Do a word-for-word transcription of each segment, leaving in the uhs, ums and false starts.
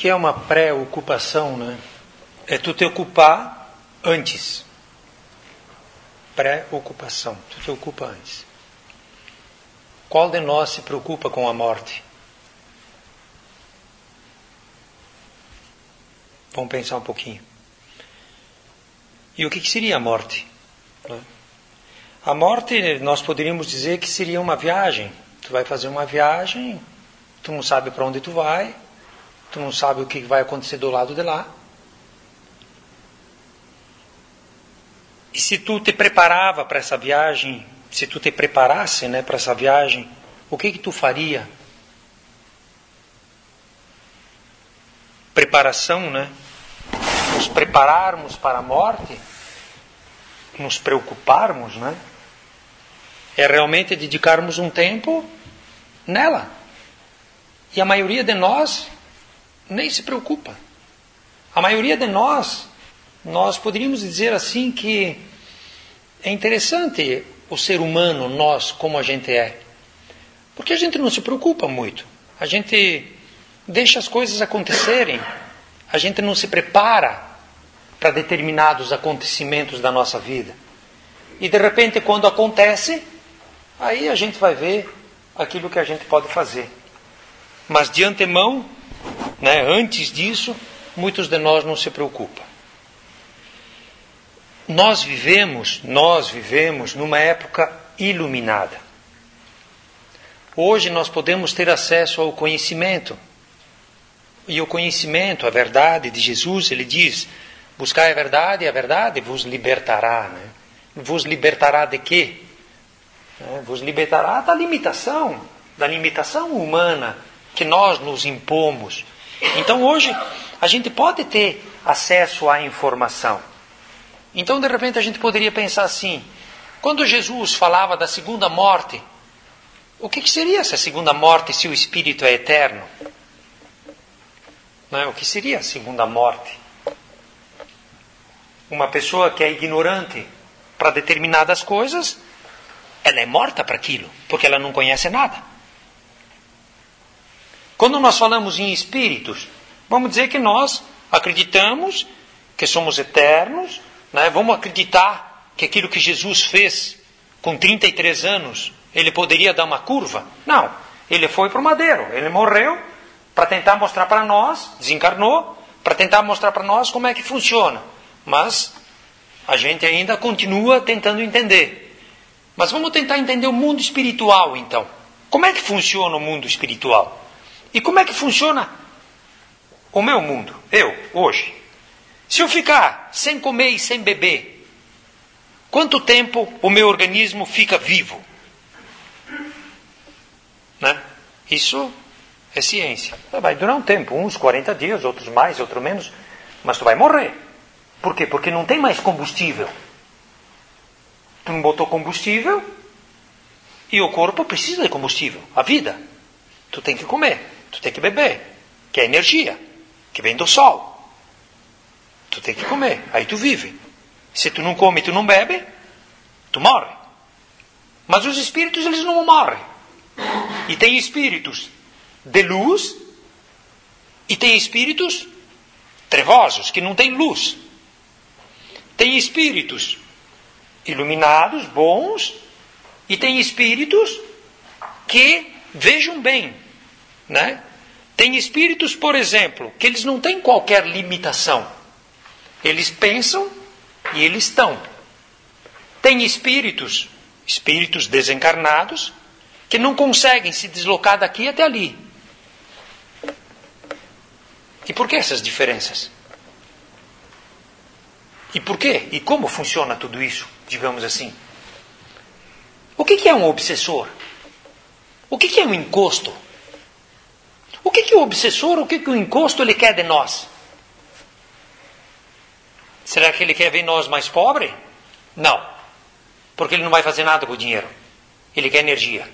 que é uma pré-ocupação, né? É tu te ocupar antes. Pré-ocupação. Tu te ocupa antes. Qual de nós se preocupa com a morte? Vamos pensar um pouquinho. E o que seria a morte? A morte, nós poderíamos dizer que seria uma viagem. Tu vai fazer uma viagem, tu não sabe para onde tu vai, tu não sabe o que vai acontecer do lado de lá. E se tu te preparava para essa viagem, se tu te preparasse, né, para essa viagem, o que que tu faria? Preparação, né? Nos prepararmos para a morte, nos preocuparmos, né? É realmente dedicarmos um tempo nela. E a maioria de nós nem se preocupa. A maioria de nós, nós poderíamos dizer assim que é interessante o ser humano, nós, como a gente é. Porque a gente não se preocupa muito. A gente deixa as coisas acontecerem. A gente não se prepara para determinados acontecimentos da nossa vida. E de repente, quando acontece, aí a gente vai ver aquilo que a gente pode fazer. Mas de antemão, né, antes disso, muitos de nós não se preocupam. Nós vivemos, nós vivemos numa época iluminada. Hoje nós podemos ter acesso ao conhecimento. E o conhecimento, a verdade de Jesus, ele diz: buscai a verdade e a verdade vos libertará. Né? Vos libertará de quê? É, vos libertará da limitação, da limitação humana que nós nos impomos. Então hoje a gente pode ter acesso à informação. Então de repente a gente poderia pensar assim: quando Jesus falava da segunda morte, o que, que seria essa segunda morte se o espírito é eterno? Não é? O que seria a segunda morte? Uma pessoa que é ignorante para determinadas coisas, ela é morta para aquilo, porque ela não conhece nada. Quando nós falamos em espíritos, vamos dizer que nós acreditamos que somos eternos, né? Vamos acreditar que aquilo que Jesus fez com trinta e três anos, ele poderia dar uma curva? Não, ele foi para o madeiro, ele morreu para tentar mostrar para nós, desencarnou, para tentar mostrar para nós como é que funciona. Mas a gente ainda continua tentando entender. Mas vamos tentar entender o mundo espiritual, então. Como é que funciona o mundo espiritual? E como é que funciona o meu mundo? Eu, hoje. Se eu ficar sem comer e sem beber, quanto tempo o meu organismo fica vivo? Né? Isso é ciência. Vai durar um tempo, uns quarenta dias, outros mais, outros menos, mas tu vai morrer. Por quê? Porque não tem mais combustível. Tu não botou combustível e o corpo precisa de combustível. A vida. Tu tem que comer, tu tem que beber, que é energia, que vem do sol. Tu tem que comer, aí tu vive. Se tu não come e tu não bebe, tu morre. Mas os espíritos, eles não morrem. E tem espíritos de luz e tem espíritos trevosos, que não têm luz. Tem espíritos iluminados, bons, e tem espíritos que vejam bem, né? Tem espíritos, por exemplo, que eles não têm qualquer limitação. Eles pensam e eles estão. Tem espíritos, espíritos desencarnados, que não conseguem se deslocar daqui até ali. E por que essas diferenças? E por quê? E como funciona tudo isso, digamos assim? O que que é um obsessor? O que que é um encosto? O que que o obsessor, o que que o encosto ele quer de nós? Será que ele quer ver nós mais pobres? Não. Porque ele não vai fazer nada com o dinheiro. Ele quer energia.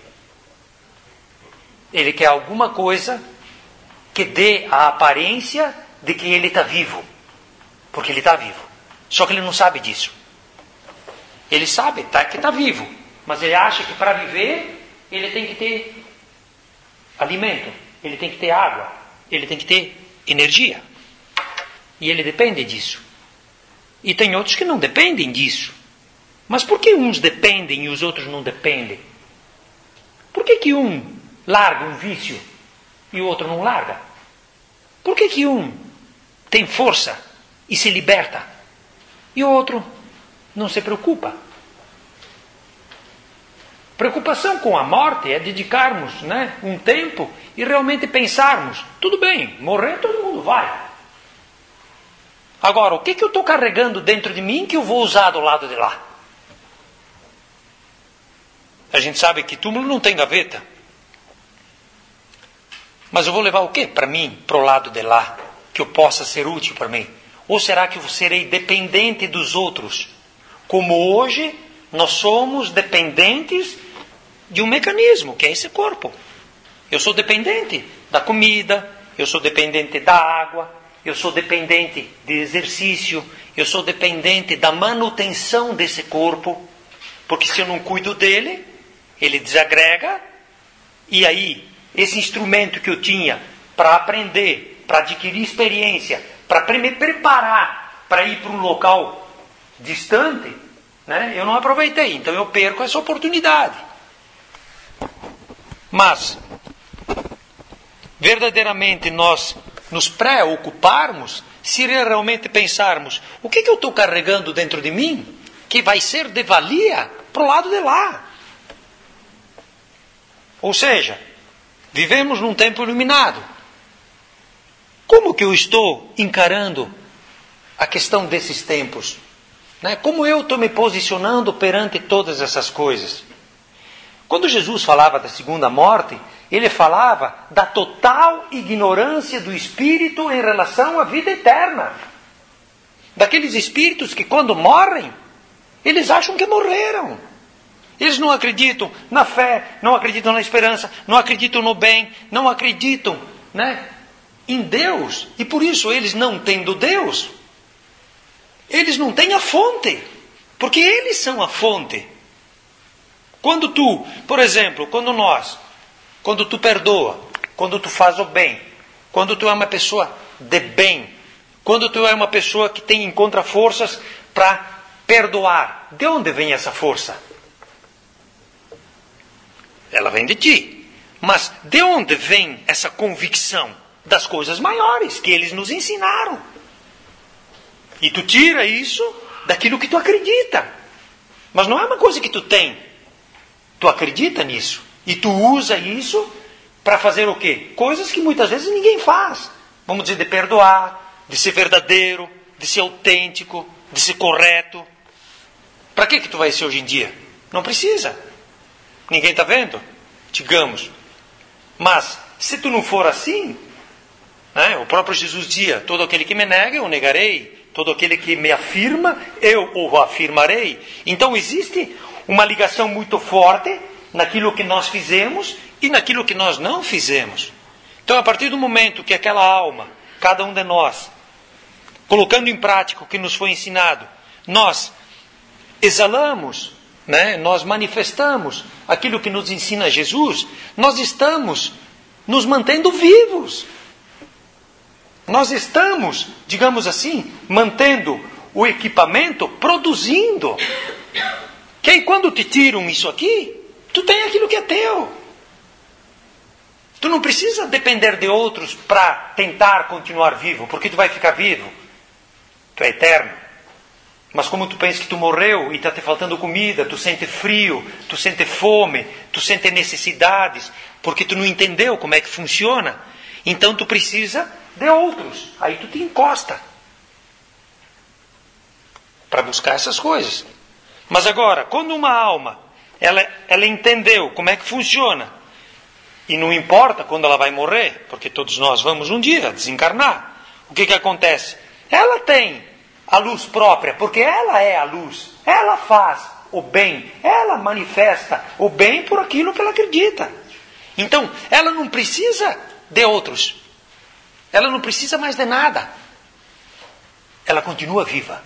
Ele quer alguma coisa que dê a aparência de que ele está vivo. Porque ele está vivo. Só que ele não sabe disso. Ele sabe tá, que está vivo. Mas ele acha que para viver, ele tem que ter alimento. Ele tem que ter água. Ele tem que ter energia. E ele depende disso. E tem outros que não dependem disso. Mas por que uns dependem e os outros não dependem? Por que que um larga um vício e o outro não larga? Por que que um tem força e se liberta e o outro não se preocupa? Preocupação com a morte é dedicarmos, né, um tempo e realmente pensarmos, tudo bem, morrer todo mundo vai. Agora, o que que eu estou carregando dentro de mim que eu vou usar do lado de lá? A gente sabe que túmulo não tem gaveta. Mas eu vou levar o quê para mim, para o lado de lá, que eu possa ser útil para mim? Ou será que eu serei dependente dos outros? Como hoje nós somos dependentes de um mecanismo, que é esse corpo. Eu sou dependente da comida, eu sou dependente da água, eu sou dependente de exercício, eu sou dependente da manutenção desse corpo, porque se eu não cuido dele, ele desagrega, e aí esse instrumento que eu tinha para aprender, para adquirir experiência, para me preparar para ir para um local distante, né, eu não aproveitei, então eu perco essa oportunidade. Mas, verdadeiramente nós nos preocuparmos, se realmente pensarmos, o que, que eu estou carregando dentro de mim, que vai ser de valia para o lado de lá. Ou seja, vivemos num tempo iluminado. Como que eu estou encarando a questão desses tempos? Né? Como eu estou me posicionando perante todas essas coisas? Quando Jesus falava da segunda morte, ele falava da total ignorância do espírito em relação à vida eterna. Daqueles espíritos que quando morrem, eles acham que morreram. Eles não acreditam na fé, não acreditam na esperança, não acreditam no bem, não acreditam, né, em Deus. E por isso eles, não tendo Deus, eles não têm a fonte. Porque eles são a fonte. Quando tu, por exemplo, quando nós, quando tu perdoa, quando tu faz o bem, quando tu é uma pessoa de bem, quando tu é uma pessoa que tem, encontra forças para perdoar, de onde vem essa força? Ela vem de ti. Mas de onde vem essa convicção? Das coisas maiores que eles nos ensinaram. E tu tira isso daquilo que tu acredita. Mas não é uma coisa que tu tem. Tu acredita nisso. E tu usa isso para fazer o quê? Coisas que muitas vezes ninguém faz. Vamos dizer, de perdoar, de ser verdadeiro, de ser autêntico, de ser correto. Para que que tu vai ser hoje em dia? Não precisa. Ninguém está vendo? Digamos. Mas, se tu não for assim, né, o próprio Jesus dizia, todo aquele que me nega, eu negarei. Todo aquele que me afirma, eu o afirmarei. Então, existe uma ligação muito forte naquilo que nós fizemos e naquilo que nós não fizemos. Então, a partir do momento que aquela alma, cada um de nós, colocando em prática o que nos foi ensinado, nós exalamos, né, nós manifestamos aquilo que nos ensina Jesus, nós estamos nos mantendo vivos. Nós estamos, digamos assim, mantendo o equipamento produzindo. Que aí quando te tiram isso aqui, tu tem aquilo que é teu. Tu não precisa depender de outros para tentar continuar vivo, porque tu vai ficar vivo. Tu é eterno. Mas como tu pensa que tu morreu e está te faltando comida, tu sente frio, tu sente fome, tu sente necessidades, porque tu não entendeu como é que funciona, então tu precisa de outros. Aí tu te encosta para buscar essas coisas. Mas agora, quando uma alma, ela, ela entendeu como é que funciona, e não importa quando ela vai morrer, porque todos nós vamos um dia desencarnar, o que que acontece? Ela tem a luz própria, porque ela é a luz. Ela faz o bem, ela manifesta o bem por aquilo que ela acredita. Então, ela não precisa de outros. Ela não precisa mais de nada. Ela continua viva.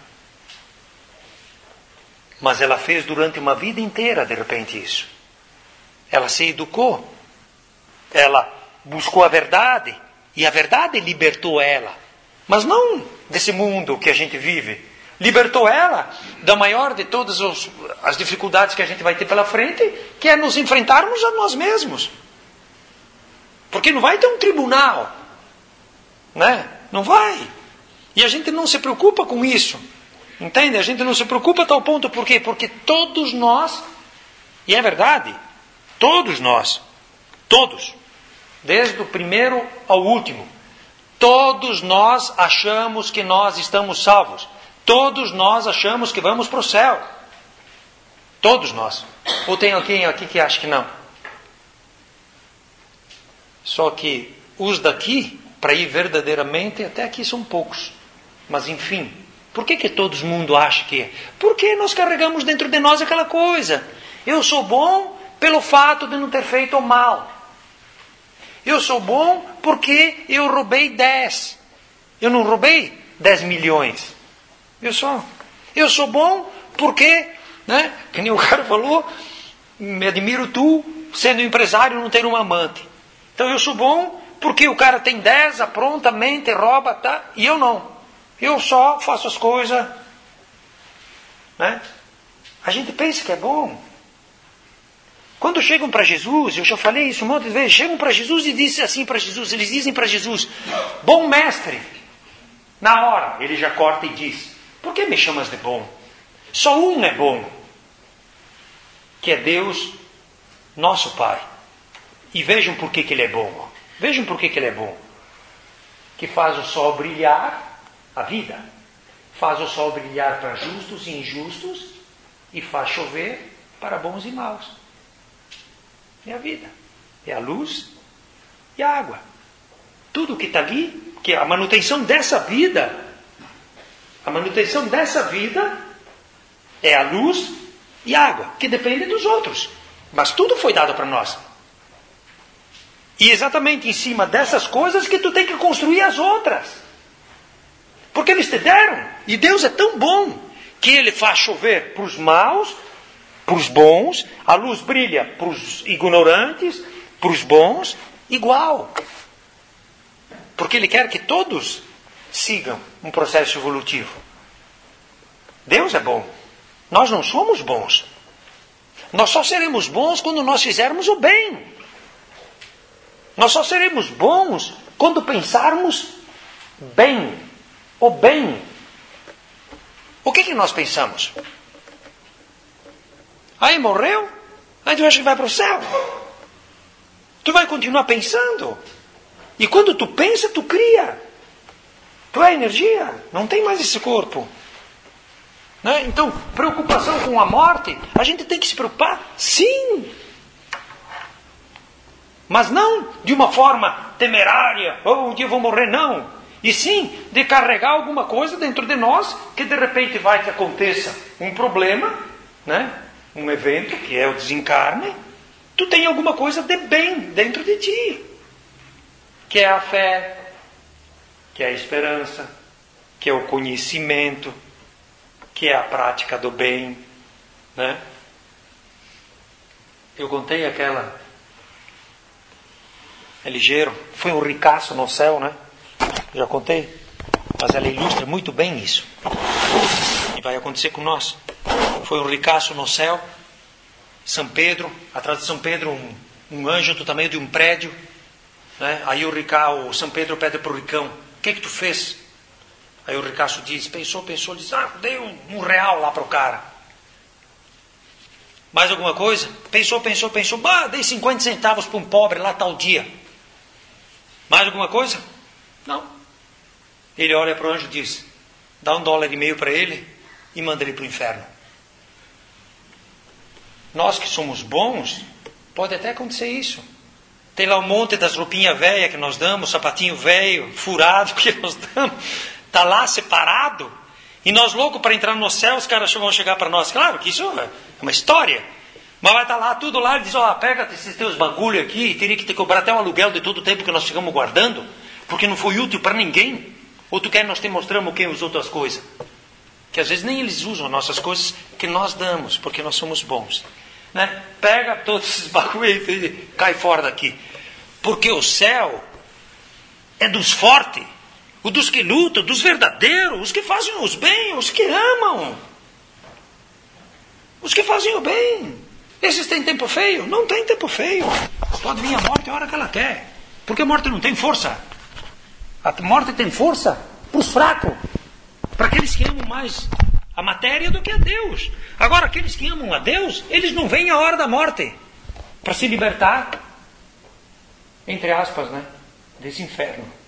Mas ela fez durante uma vida inteira, de repente, isso. Ela se educou. Ela buscou a verdade. E a verdade libertou ela. Mas não desse mundo que a gente vive. Libertou ela da maior de todas os, as dificuldades que a gente vai ter pela frente, que é nos enfrentarmos a nós mesmos. Porque não vai ter um tribunal. Né? Não vai. E a gente não se preocupa com isso. Entende? A gente não se preocupa a tal ponto. Por quê? Porque todos nós, e é verdade, todos nós, todos, desde o primeiro ao último, todos nós achamos que nós estamos salvos. Todos nós achamos que vamos para o céu. Todos nós. Ou tem alguém aqui que acha que não? Só que os daqui, para ir verdadeiramente, até aqui são poucos. Mas enfim, por que que todo mundo acha que é? Porque nós carregamos dentro de nós aquela coisa. Eu sou bom pelo fato de não ter feito o mal. Eu sou bom porque eu roubei dez. Eu não roubei dez milhões. Eu sou. Eu sou bom porque, né, que nem o cara falou, me admiro tu, sendo empresário, não ter um amante. Então eu sou bom porque o cara tem dez, apronta, mente, rouba, tá? E eu não. Eu só faço as coisas. Né? A gente pensa que é bom. Quando chegam para Jesus, eu já falei isso um monte de vezes, chegam para Jesus e dizem assim para Jesus, eles dizem para Jesus, bom mestre. Na hora, ele já corta e diz, por que me chamas de bom? Só um é bom, que é Deus, nosso Pai. E vejam por que, que ele é bom. Vejam por que, que ele é bom. Que faz o sol brilhar, a vida. Faz o sol brilhar para justos e injustos e faz chover para bons e maus. É a vida. É a luz e a água. Tudo que está ali, que a manutenção dessa vida, a manutenção dessa vida é a luz e a água, que depende dos outros. Mas tudo foi dado para nós. E exatamente em cima dessas coisas que tu tem que construir as outras. Porque eles te deram. E Deus é tão bom que Ele faz chover para os maus, para os bons, a luz brilha para os ignorantes, para os bons, igual. Porque Ele quer que todos sigam um processo evolutivo. Deus é bom. Nós não somos bons. Nós só seremos bons quando nós fizermos o bem. Nós só seremos bons quando pensarmos bem. O bem. O que que nós pensamos? Aí morreu? Aí tu acha que vai para o céu? Tu vai continuar pensando. E quando tu pensa, tu cria. Tu é energia. Não tem mais esse corpo. Né? Então, preocupação com a morte, a gente tem que se preocupar? Sim. Mas não de uma forma temerária, ou oh, um dia eu vou morrer, não. E sim de carregar alguma coisa dentro de nós, que de repente vai que aconteça um problema, né? Um evento, que é o desencarne, tu tem alguma coisa de bem dentro de ti. Que é a fé, que é a esperança, que é o conhecimento, que é a prática do bem. Né? Eu contei aquela... É ligeiro. Foi um ricaço no céu, né? Já contei. Mas ela ilustra muito bem isso. E vai acontecer com nós. Foi um ricaço no céu. São Pedro. Atrás de São Pedro, um, um anjo do tamanho de um prédio. Né? Aí o, rica, o São Pedro pede para o ricão. O que que tu fez? Aí o ricaço diz. Pensou, pensou. Diz, ah, dei um, um real lá para o cara. Mais alguma coisa? Pensou, pensou, pensou. Bah, dei cinquenta centavos para um pobre lá tal dia. Mais alguma coisa? Não. Ele olha para o anjo e diz, dá um dólar e meio para ele e manda ele para o inferno. Nós que somos bons, pode até acontecer isso. Tem lá um monte das roupinhas velhas que nós damos, sapatinho velho, furado que nós damos. Está lá separado. E nós loucos para entrar no céu, os caras vão chegar para nós. Claro que isso é uma história. Mas vai estar lá, tudo lá, ele diz, ó, oh, pega esses teus bagulho aqui, e teria que te cobrar até o aluguel de todo o tempo que nós ficamos guardando, porque não foi útil para ninguém. Ou tu quer nós te mostramos quem usou tuas coisas? Que às vezes nem eles usam nossas coisas que nós damos, porque nós somos bons. Né? Pega todos esses bagulho e cai fora daqui. Porque o céu é dos fortes, o dos que lutam, dos verdadeiros, os que fazem os bem, os que amam. Os que fazem o bem. Esses têm tempo feio? Não tem tempo feio. Pode vir a morte a hora que ela quer. Porque a morte não tem força. A morte tem força para os fracos. Para aqueles que amam mais a matéria do que a Deus. Agora, aqueles que amam a Deus, eles não veem a hora da morte para se libertar, entre aspas, né, desse inferno.